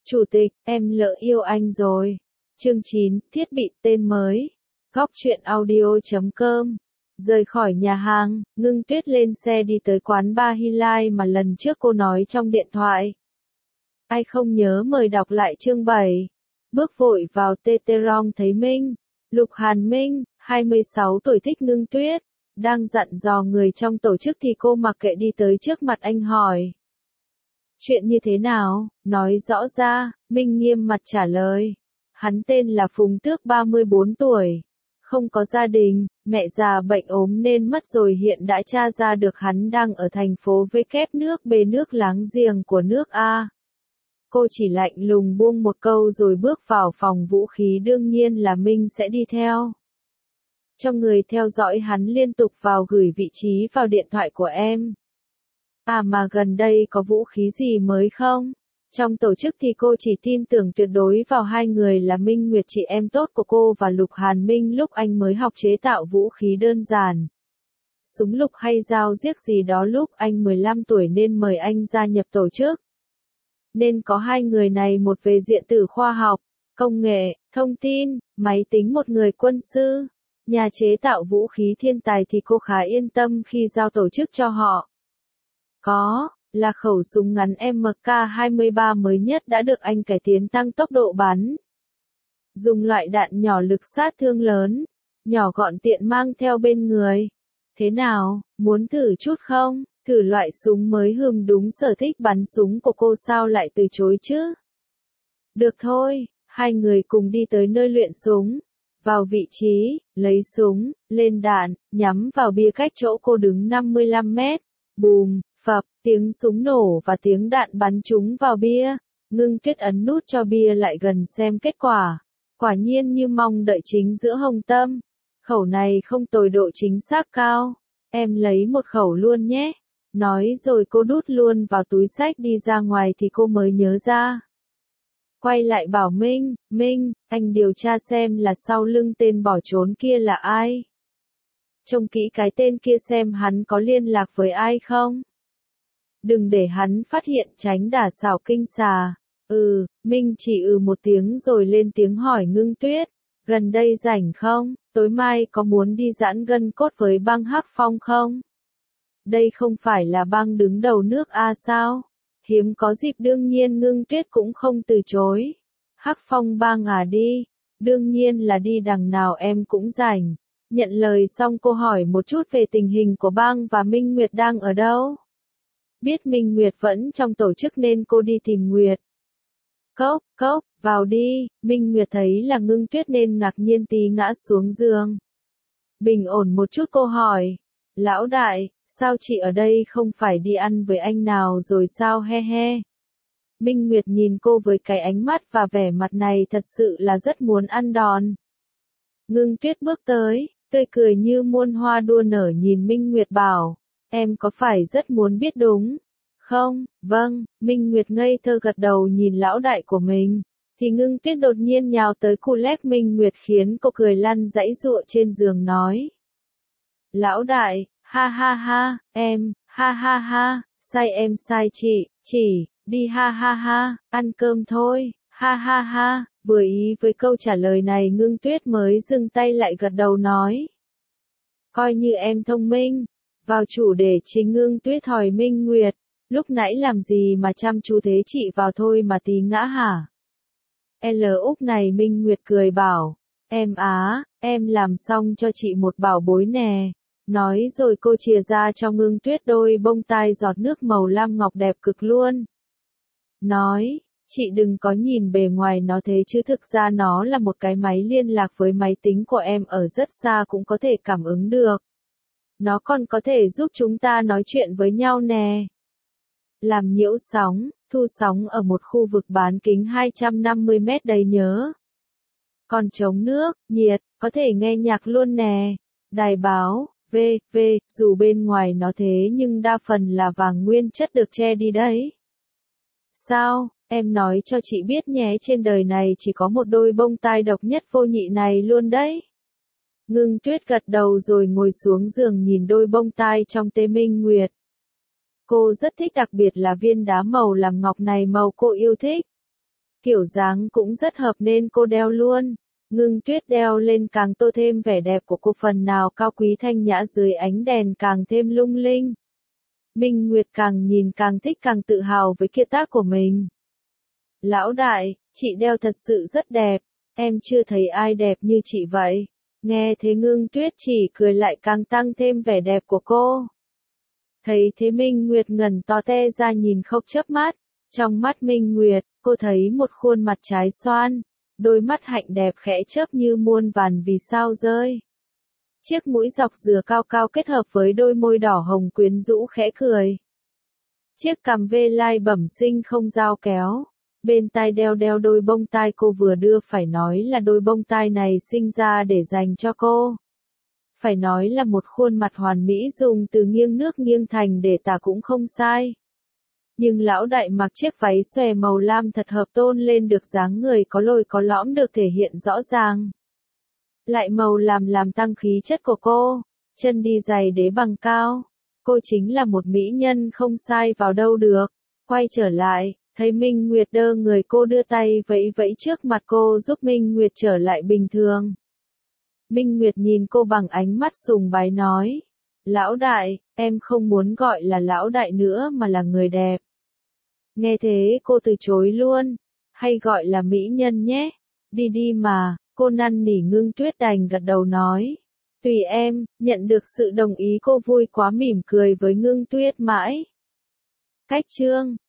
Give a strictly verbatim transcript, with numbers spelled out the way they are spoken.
Chủ tịch, em lỡ yêu anh rồi. Chương chín, thiết bị tên mới. Góc truyện audio chấm com. Rời khỏi nhà hàng, Ngưng Tuyết lên xe đi tới quán bar Hy Lai mà lần trước cô nói trong điện thoại. Ai không nhớ mời đọc lại chương bảy. Bước vội vào Teterong thấy Minh, Lục Hàn Minh, hai mươi sáu tuổi thích Ngưng Tuyết, đang dặn dò người trong tổ chức thì cô mặc kệ đi tới trước mặt anh hỏi. Chuyện như thế nào, nói rõ ra, Minh nghiêm mặt trả lời. Hắn tên là Phùng Tước ba mươi bốn tuổi. Không có gia đình, mẹ già bệnh ốm nên mất rồi hiện đã tra ra được hắn đang ở thành phố V kép nước B nước láng giềng của nước A. Cô chỉ lạnh lùng buông một câu rồi bước vào phòng vũ khí đương nhiên là Minh sẽ đi theo. Cho người theo dõi hắn liên tục vào gửi vị trí vào điện thoại của em. À mà gần đây có vũ khí gì mới không? Trong tổ chức thì cô chỉ tin tưởng tuyệt đối vào hai người là Minh Nguyệt chị em tốt của cô và Lục Hàn Minh lúc anh mới học chế tạo vũ khí đơn giản. Súng lục hay dao giết gì đó lúc anh mười lăm tuổi nên mời anh gia nhập tổ chức. Nên có hai người này một về diện tử khoa học, công nghệ, thông tin, máy tính một người quân sư. Nhà chế tạo vũ khí thiên tài thì cô khá yên tâm khi giao tổ chức cho họ. Có, là khẩu súng ngắn M K hai mươi ba mới nhất đã được anh cải tiến tăng tốc độ bắn. Dùng loại đạn nhỏ lực sát thương lớn, nhỏ gọn tiện mang theo bên người. Thế nào, muốn thử chút không? Thử loại súng mới hừm đúng sở thích bắn súng của cô sao lại từ chối chứ? Được thôi, hai người cùng đi tới nơi luyện súng. Vào vị trí, lấy súng, lên đạn, nhắm vào bia cách chỗ cô đứng năm mươi lăm mét. Bùm, phập, tiếng súng nổ và tiếng đạn bắn trúng vào bia. Ngưng Tuyết ấn nút cho bia lại gần xem kết quả. Quả nhiên như mong đợi chính giữa hồng tâm. Khẩu này không tồi độ chính xác cao. Em lấy một khẩu luôn nhé. Nói rồi cô đút luôn vào túi xách đi ra ngoài thì cô mới nhớ ra. Quay lại bảo Minh, Minh, anh điều tra xem là sau lưng tên bỏ trốn kia là ai. Trông kỹ cái tên kia xem hắn có liên lạc với ai không. Đừng để hắn phát hiện tránh đả xảo kinh xà. Ừ, Minh chỉ ừ một tiếng rồi lên tiếng hỏi Ngưng Tuyết. Gần đây rảnh không? Tối mai có muốn đi giãn gân cốt với băng Hắc Phong không? Đây không phải là băng đứng đầu nước A sao? Hiếm có dịp đương nhiên Ngưng Tuyết cũng không từ chối. Hắc Phong bang à đi? Đương nhiên là đi đằng nào em cũng rảnh. Nhận lời xong cô hỏi một chút về tình hình của bang và Minh Nguyệt đang ở đâu. Biết Minh Nguyệt vẫn trong tổ chức nên cô đi tìm Nguyệt. Cốc, cốc, vào đi, Minh Nguyệt thấy là Ngưng Tuyết nên ngạc nhiên tí ngã xuống giường. Bình ổn một chút cô hỏi. Lão đại, sao chị ở đây không phải đi ăn với anh nào rồi sao he he. Minh Nguyệt nhìn cô với cái ánh mắt và vẻ mặt này thật sự là rất muốn ăn đòn. Ngưng Tuyết bước tới, tươi cười như muôn hoa đua nở nhìn Minh Nguyệt bảo, em có phải rất muốn biết đúng không? Vâng, Minh Nguyệt ngây thơ gật đầu nhìn lão đại của mình, thì Ngưng Tuyết đột nhiên nhào tới cu lét Minh Nguyệt khiến cô cười lăn giãy giụa trên giường nói. Lão đại, ha ha ha, em, ha ha ha, sai em sai chị, chỉ, đi ha ha ha, ăn cơm thôi, ha ha ha, vừa ý với câu trả lời này Ngưng Tuyết mới dừng tay lại gật đầu nói. Coi như em thông minh, vào chủ đề chính Ngưng Tuyết hỏi Minh Nguyệt, lúc nãy làm gì mà chăm chú thế chị vào thôi mà tí ngã hả? L Úc này Minh Nguyệt cười bảo, em á, em làm xong cho chị một bảo bối nè. Nói rồi cô chìa ra cho Ngưng Tuyết đôi bông tai giọt nước màu lam ngọc đẹp cực luôn. Nói, chị đừng có nhìn bề ngoài nó thế chứ thực ra nó là một cái máy liên lạc với máy tính của em ở rất xa cũng có thể cảm ứng được. Nó còn có thể giúp chúng ta nói chuyện với nhau nè. Làm nhiễu sóng, thu sóng ở một khu vực bán kính hai trăm năm mươi mét đấy nhớ. Còn chống nước, nhiệt, có thể nghe nhạc luôn nè. Đài báo. V, V, dù bên ngoài nó thế nhưng đa phần là vàng nguyên chất được che đi đấy. Sao, em nói cho chị biết nhé trên đời này chỉ có một đôi bông tai độc nhất vô nhị này luôn đấy. Ngưng Tuyết gật đầu rồi ngồi xuống giường nhìn đôi bông tai trong tay Minh Nguyệt. Cô rất thích đặc biệt là viên đá màu làm ngọc này màu cô yêu thích. Kiểu dáng cũng rất hợp nên cô đeo luôn. Ngưng Tuyết đeo lên càng tô thêm vẻ đẹp của cô, phần nào cao quý thanh nhã dưới ánh đèn càng thêm lung linh. Minh Nguyệt càng nhìn càng thích, càng tự hào với kiệt tác của mình. Lão đại, chị đeo thật sự rất đẹp, em chưa thấy ai đẹp như chị vậy. Nghe thế Ngưng Tuyết chỉ cười, lại càng tăng thêm vẻ đẹp của cô. Thấy thế Minh Nguyệt ngẩn to te ra nhìn không chớp mắt. Trong mắt Minh Nguyệt, cô thấy một khuôn mặt trái xoan, đôi mắt hạnh đẹp khẽ chớp như muôn vàn vì sao rơi. Chiếc mũi dọc dừa cao cao kết hợp với đôi môi đỏ hồng quyến rũ khẽ cười. Chiếc cằm vê lai bẩm sinh không dao kéo. Bên tai đeo đeo đôi bông tai cô vừa đưa, phải nói là đôi bông tai này sinh ra để dành cho cô. Phải nói là một khuôn mặt hoàn mỹ, dùng từ nghiêng nước nghiêng thành để tả cũng không sai. Nhưng lão đại mặc chiếc váy xòe màu lam thật hợp, tôn lên được dáng người có lồi có lõm được thể hiện rõ ràng. Lại màu làm làm tăng khí chất của cô, chân đi giày đế bằng cao. Cô chính là một mỹ nhân không sai vào đâu được. Quay trở lại, thấy Minh Nguyệt đơ người, cô đưa tay vẫy vẫy trước mặt cô giúp Minh Nguyệt trở lại bình thường. Minh Nguyệt nhìn cô bằng ánh mắt sùng bái nói. Lão đại, em không muốn gọi là lão đại nữa mà là người đẹp. Nghe thế cô từ chối luôn. Hay gọi là mỹ nhân nhé. Đi đi mà, cô năn nỉ. Ngưng Tuyết đành gật đầu nói. Tùy em, nhận được sự đồng ý cô vui quá mỉm cười với Ngưng Tuyết mãi. Cách chương